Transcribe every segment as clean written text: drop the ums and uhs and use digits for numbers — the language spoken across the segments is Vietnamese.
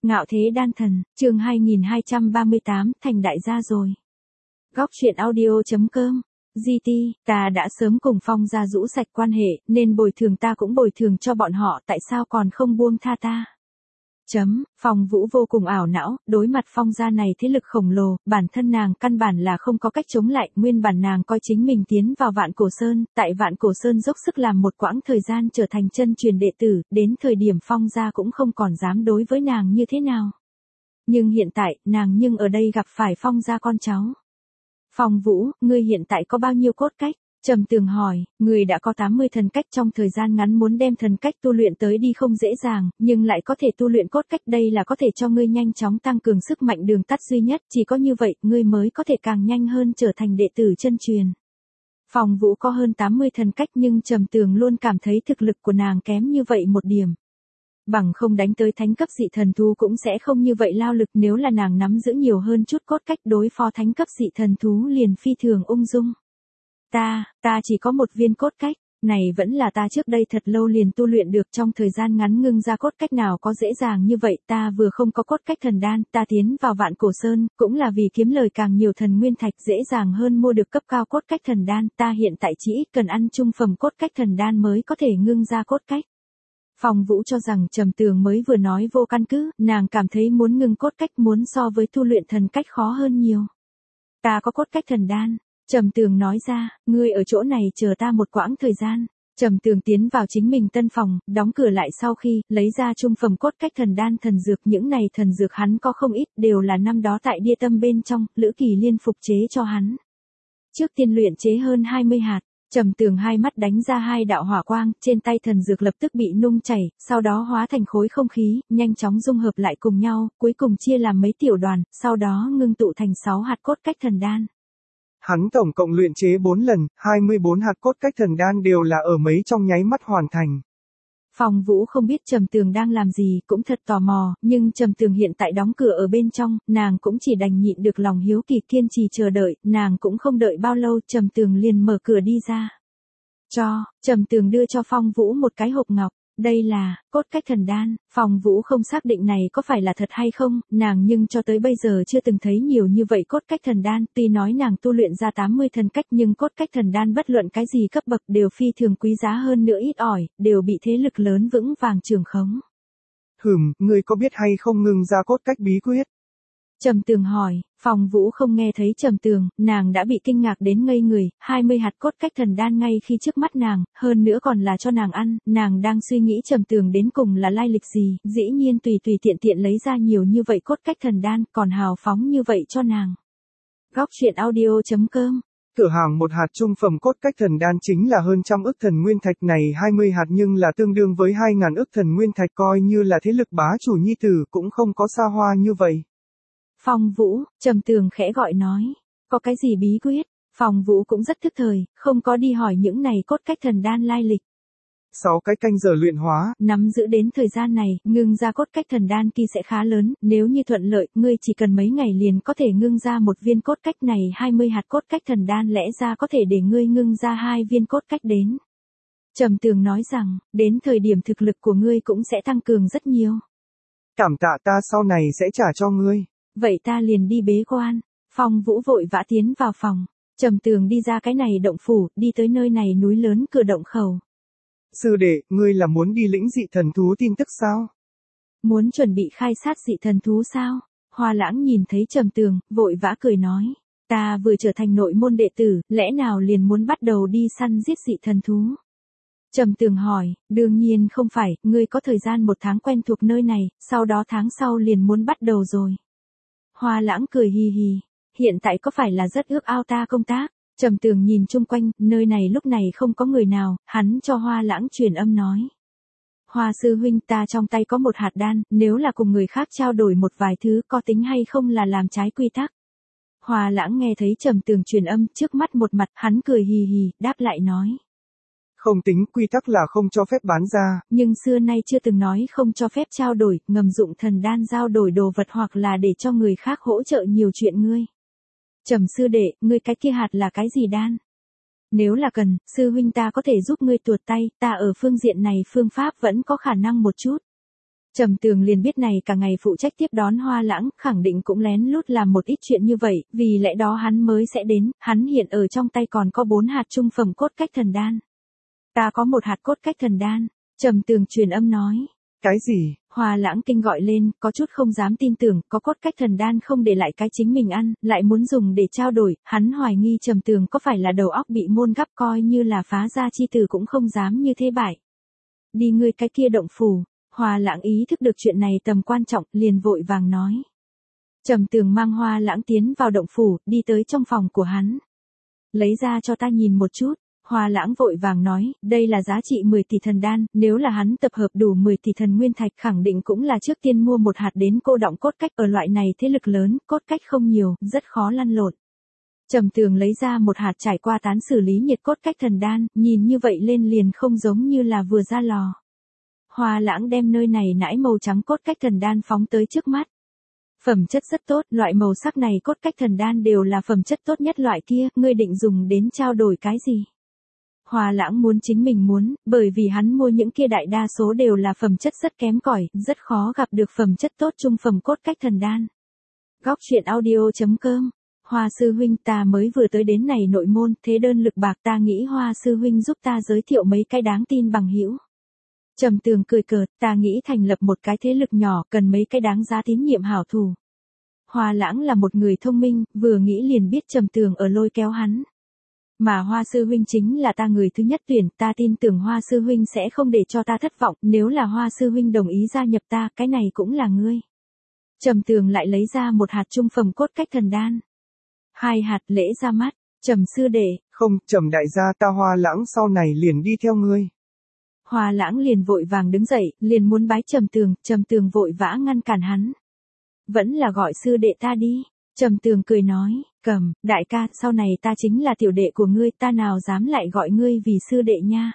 Ngạo thế đan thần, chương 2238, thành đại gia rồi. Góc truyện audio.com. GT, ta đã sớm cùng Phong gia rũ sạch quan hệ, nên bồi thường ta cũng bồi thường cho bọn họ, tại sao còn không buông tha ta? Phong Vũ vô cùng ảo não, đối mặt Phong gia này thế lực khổng lồ, bản thân nàng căn bản là không có cách chống lại, nguyên bản nàng coi chính mình tiến vào Vạn Cổ Sơn, tại Vạn Cổ Sơn dốc sức làm một quãng thời gian trở thành chân truyền đệ tử, đến thời điểm Phong gia cũng không còn dám đối với nàng như thế nào. Nhưng hiện tại, nàng nhưng ở đây gặp phải Phong gia con cháu. Phong Vũ, ngươi hiện tại có bao nhiêu cốt cách? Trầm Tường hỏi, người đã có 80 thần cách, trong thời gian ngắn muốn đem thần cách tu luyện tới đi không dễ dàng, nhưng lại có thể tu luyện cốt cách, đây là có thể cho ngươi nhanh chóng tăng cường sức mạnh đường tắt duy nhất, chỉ có như vậy, ngươi mới có thể càng nhanh hơn trở thành đệ tử chân truyền. Phong Vũ có hơn 80 thần cách nhưng Trầm Tường luôn cảm thấy thực lực của nàng kém như vậy một điểm. Bằng không đánh tới thánh cấp dị thần thú cũng sẽ không như vậy lao lực, nếu là nàng nắm giữ nhiều hơn chút cốt cách đối phó thánh cấp dị thần thú liền phi thường ung dung. Ta chỉ có một viên cốt cách, này vẫn là ta trước đây thật lâu liền tu luyện được, trong thời gian ngắn ngưng ra cốt cách nào có dễ dàng như vậy, ta vừa không có cốt cách thần đan, ta tiến vào Vạn Cổ Sơn, cũng là vì kiếm lời càng nhiều thần nguyên thạch, dễ dàng hơn mua được cấp cao cốt cách thần đan, ta hiện tại chỉ ít cần ăn trung phẩm cốt cách thần đan mới có thể ngưng ra cốt cách. Phong Vũ cho rằng Trầm Tường mới vừa nói vô căn cứ, nàng cảm thấy muốn ngưng cốt cách muốn so với tu luyện thần cách khó hơn nhiều. Ta có cốt cách thần đan. Trầm Tường nói ra, ngươi ở chỗ này chờ ta một quãng thời gian. Trầm Tường tiến vào chính mình tân phòng, đóng cửa lại sau khi, lấy ra trung phẩm cốt cách thần đan thần dược, những này thần dược hắn có không ít, đều là năm đó tại Địa Tâm bên trong, Lữ Kỳ Liên phục chế cho hắn. Trước tiên luyện chế hơn 20 hạt, Trầm Tường hai mắt đánh ra hai đạo hỏa quang, trên tay thần dược lập tức bị nung chảy, sau đó hóa thành khối không khí, nhanh chóng dung hợp lại cùng nhau, cuối cùng chia làm mấy tiểu đoàn, sau đó ngưng tụ thành 6 hạt cốt cách thần đan. Hắn tổng cộng luyện chế 4 lần, 24 hạt cốt cách thần đan đều là ở mấy trong nháy mắt hoàn thành. Phong Vũ không biết Trầm Tường đang làm gì, cũng thật tò mò, nhưng Trầm Tường hiện tại đóng cửa ở bên trong, nàng cũng chỉ đành nhịn được lòng hiếu kỳ kiên trì chờ đợi, nàng cũng không đợi bao lâu, Trầm Tường liền mở cửa đi ra. Trầm Tường đưa cho Phong Vũ một cái hộp ngọc. Đây là cốt cách thần đan. Phong Vũ không xác định này có phải là thật hay không, nàng nhưng cho tới bây giờ chưa từng thấy nhiều như vậy cốt cách thần đan, tuy nói nàng tu luyện ra 80 thần cách nhưng cốt cách thần đan bất luận cái gì cấp bậc đều phi thường quý giá hơn nữa ít ỏi, đều bị thế lực lớn vững vàng trưởng khống. Ngươi có biết hay không ngưng ra cốt cách bí quyết? Trầm Tường hỏi, Phong Vũ không nghe thấy Trầm Tường, nàng đã bị kinh ngạc đến ngây người, 20 hạt cốt cách thần đan ngay khi trước mắt nàng, hơn nữa còn là cho nàng ăn, nàng đang suy nghĩ Trầm Tường đến cùng là lai lịch gì, dĩ nhiên tùy tiện lấy ra nhiều như vậy cốt cách thần đan, còn hào phóng như vậy cho nàng. Góc truyện audio.com. Cửa hàng một hạt trung phẩm cốt cách thần đan chính là hơn 100 ức thần nguyên thạch, này 20 hạt nhưng là tương đương với 2.000 ức thần nguyên thạch, coi như là thế lực bá chủ nhi tử cũng không có xa hoa như vậy. Phong Vũ, Trầm Tường khẽ gọi nói, có cái gì bí quyết? Phong Vũ cũng rất thức thời, không có đi hỏi những này cốt cách thần đan lai lịch. 6 cái canh giờ luyện hóa. Nắm giữ đến thời gian này, ngưng ra cốt cách thần đan kia sẽ khá lớn, nếu như thuận lợi, ngươi chỉ cần mấy ngày liền có thể ngưng ra một viên cốt cách này, 20 hạt cốt cách thần đan lẽ ra có thể để ngươi ngưng ra 2 viên cốt cách đến. Trầm Tường nói rằng, đến thời điểm thực lực của ngươi cũng sẽ tăng cường rất nhiều. Cảm tạ, ta sau này sẽ trả cho ngươi. Vậy ta liền đi bế quan. Phong Vũ vội vã tiến vào phòng. Trầm Tường đi ra cái này động phủ, đi tới nơi này núi lớn cửa động khẩu. Sư đệ, ngươi là muốn đi lĩnh dị thần thú tin tức sao? Muốn chuẩn bị khai sát dị thần thú sao? Hoa Lãng nhìn thấy Trầm Tường, vội vã cười nói. Ta vừa trở thành nội môn đệ tử, lẽ nào liền muốn bắt đầu đi săn giết dị thần thú? Trầm Tường hỏi, đương nhiên không phải, ngươi có thời gian 1 tháng quen thuộc nơi này, sau đó tháng sau liền muốn bắt đầu rồi. Hoa Lãng cười hì hì, hiện tại có phải là rất ước ao ta công tác? Trầm Tường nhìn chung quanh, nơi này lúc này không có người nào, hắn cho Hoa Lãng truyền âm nói. Hoa sư huynh, ta trong tay có một hạt đan, nếu là cùng người khác trao đổi một vài thứ có tính hay không là làm trái quy tắc? Hoa Lãng nghe thấy Trầm Tường truyền âm, trước mắt một mặt, hắn cười hì hì, đáp lại nói. Không tính, quy tắc là không cho phép bán ra. Nhưng xưa nay chưa từng nói không cho phép trao đổi, ngầm dụng thần đan giao đổi đồ vật hoặc là để cho người khác hỗ trợ nhiều chuyện ngươi. Trầm sư đệ, ngươi cái kia hạt là cái gì đan? Nếu là cần, sư huynh ta có thể giúp ngươi tuột tay, ta ở phương diện này phương pháp vẫn có khả năng một chút. Trầm Tường liền biết này cả ngày phụ trách tiếp đón Hoa Lãng, khẳng định cũng lén lút làm một ít chuyện như vậy, vì lẽ đó hắn mới sẽ đến, hắn hiện ở trong tay còn có 4 hạt trung phẩm cốt cách thần đan. Ta có 1 hạt cốt cách thần đan, Trầm Tường truyền âm nói. Cái gì? Hoa Lãng kinh gọi lên, có chút không dám tin tưởng, có cốt cách thần đan không để lại cái chính mình ăn, lại muốn dùng để trao đổi, hắn hoài nghi Trầm Tường có phải là đầu óc bị môn gắp, coi như là phá gia chi tử cũng không dám như thế bại. Đi ngươi cái kia động phủ. Hoa Lãng ý thức được chuyện này tầm quan trọng, liền vội vàng nói. Trầm Tường mang Hoa Lãng tiến vào động phủ, đi tới trong phòng của hắn. Lấy ra cho ta nhìn một chút. Hoa Lãng vội vàng nói, đây là giá trị 10 tỷ thần đan, nếu là hắn tập hợp đủ 10 tỷ thần nguyên thạch khẳng định cũng là trước tiên mua 1 hạt đến cô đọng cốt cách, ở loại này thế lực lớn, cốt cách không nhiều, rất khó lăn lộn. Trầm Tường lấy ra 1 hạt trải qua tán xử lý nhiệt cốt cách thần đan, nhìn như vậy lên liền không giống như là vừa ra lò. Hoa Lãng đem nơi này nãi màu trắng cốt cách thần đan phóng tới trước mắt. Phẩm chất rất tốt, loại màu sắc này cốt cách thần đan đều là phẩm chất tốt nhất loại kia, ngươi định dùng đến trao đổi cái gì? Hoa Lãng muốn chính mình muốn, bởi vì hắn mua những kia đại đa số đều là phẩm chất rất kém cỏi, rất khó gặp được phẩm chất tốt trung phẩm cốt cách thần đan. Góc truyện audio.com. Hoa sư huynh, ta mới vừa tới đến này nội môn, thế đơn lực bạc, ta nghĩ Hoa sư huynh giúp ta giới thiệu mấy cái đáng tin bằng hữu. Trầm Tường cười cợt, ta nghĩ thành lập một cái thế lực nhỏ, cần mấy cái đáng giá tín nhiệm hảo thủ. Hoa Lãng là một người thông minh, vừa nghĩ liền biết Trầm Tường ở lôi kéo hắn. Mà Hoa sư huynh chính là ta người thứ nhất tuyển, ta tin tưởng Hoa sư huynh sẽ không để cho ta thất vọng, nếu là Hoa sư huynh đồng ý gia nhập ta, cái này cũng là ngươi. Trầm Tường lại lấy ra 1 hạt trung phẩm cốt cách thần đan. 2 hạt lễ ra mắt, Trầm sư đệ. Không, Trầm đại gia, ta Hoa Lãng sau này liền đi theo ngươi. Hoa Lãng liền vội vàng đứng dậy, liền muốn bái Trầm Tường vội vã ngăn cản hắn. Vẫn là gọi sư đệ ta đi. Trầm Tường cười nói, Cầm, đại ca, sau này ta chính là tiểu đệ của ngươi, ta nào dám lại gọi ngươi vì sư đệ nha.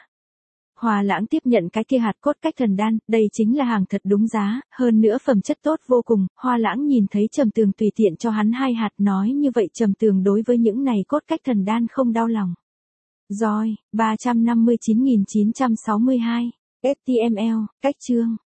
Hoa Lãng tiếp nhận cái kia hạt cốt cách thần đan, đây chính là hàng thật đúng giá, hơn nữa phẩm chất tốt vô cùng. Hoa Lãng nhìn thấy Trầm Tường tùy tiện cho hắn 2 hạt, nói như vậy Trầm Tường đối với những này cốt cách thần đan không đau lòng. Rồi, 359.962, HTML, cách chương.